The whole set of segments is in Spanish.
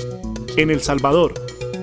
En El Salvador.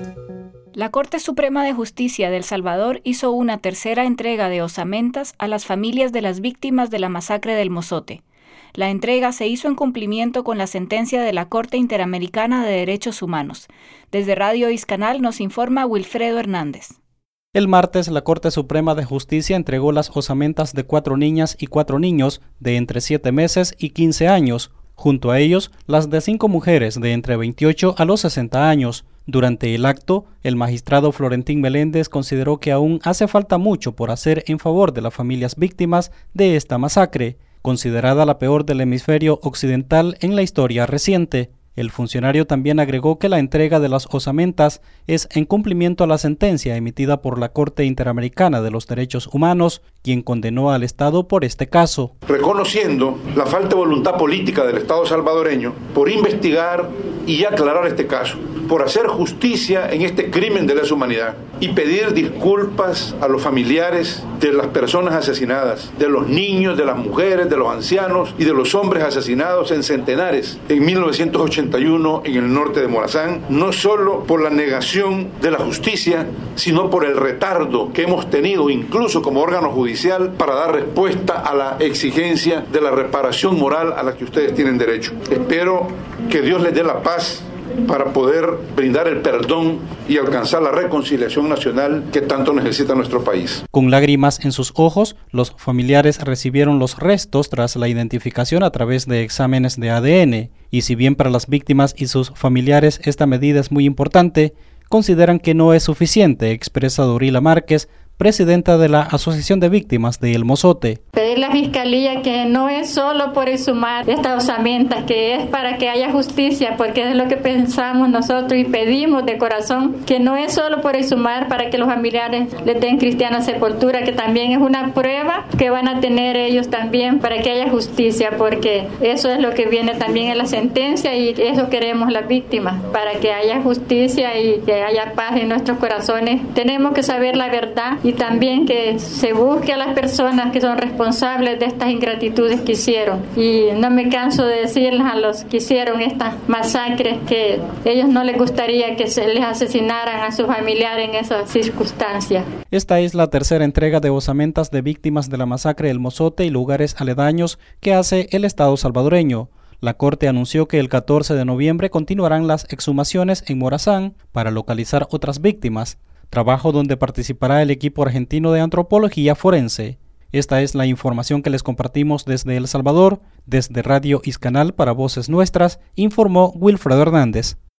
La Corte Suprema de Justicia de El Salvador hizo una tercera entrega de osamentas a las familias de las víctimas de la masacre del Mozote. La entrega se hizo en cumplimiento con la sentencia de la Corte Interamericana de Derechos Humanos. Desde Radio Iscanal nos informa Wilfredo Hernández. El martes, la Corte Suprema de Justicia entregó las osamentas de 4 niñas y 4 niños de entre 7 meses y 15 años, junto a ellos las de 5 mujeres de entre 28 a los 60 años. Durante el acto, el magistrado Florentín Meléndez consideró que aún hace falta mucho por hacer en favor de las familias víctimas de esta masacre, considerada la peor del hemisferio occidental en la historia reciente. El funcionario también agregó que la entrega de las osamentas es en cumplimiento a la sentencia emitida por la Corte Interamericana de los Derechos Humanos, quien condenó al Estado por este caso. Reconociendo la falta de voluntad política del Estado salvadoreño por investigar y aclarar este caso, por hacer justicia en este crimen de lesa humanidad y pedir disculpas a los familiares de las personas asesinadas, de los niños, de las mujeres, de los ancianos y de los hombres asesinados en centenares en 1981 en el norte de Morazán, no solo por la negación de la justicia, sino por el retardo que hemos tenido incluso como órgano judicial para dar respuesta a la exigencia de la reparación moral a la que ustedes tienen derecho. Espero que Dios les dé la paz para poder brindar el perdón y alcanzar la reconciliación nacional que tanto necesita nuestro país. Con lágrimas en sus ojos, los familiares recibieron los restos tras la identificación a través de exámenes de ADN, y si bien para las víctimas y sus familiares esta medida es muy importante, consideran que no es suficiente, expresa Dorila Márquez, presidenta de la Asociación de Víctimas de El Mozote. Pedir a la Fiscalía que no es solo por exhumar estas osamentas, que es para que haya justicia, porque es lo que pensamos nosotros y pedimos de corazón, que no es solo por exhumar para que los familiares les den cristiana sepultura, que también es una prueba que van a tener ellos también para que haya justicia, porque eso es lo que viene también en la sentencia y eso queremos las víctimas, para que haya justicia y que haya paz en nuestros corazones. Tenemos que saber la verdad y también que se busque a las personas que son responsables de estas ingratitudes que hicieron. Y no me canso de decirles a los que hicieron estas masacres que a ellos no les gustaría que se les asesinaran a sus familiares en esas circunstancias. Esta es la tercera entrega de osamentas de víctimas de la masacre del Mozote y lugares aledaños que hace el Estado salvadoreño. La Corte anunció que el 14 de noviembre continuarán las exhumaciones en Morazán para localizar otras víctimas, trabajo donde participará el equipo argentino de antropología forense. Esta es la información que les compartimos desde El Salvador. Desde Radio Iscanal para Voces Nuestras, informó Wilfredo Hernández.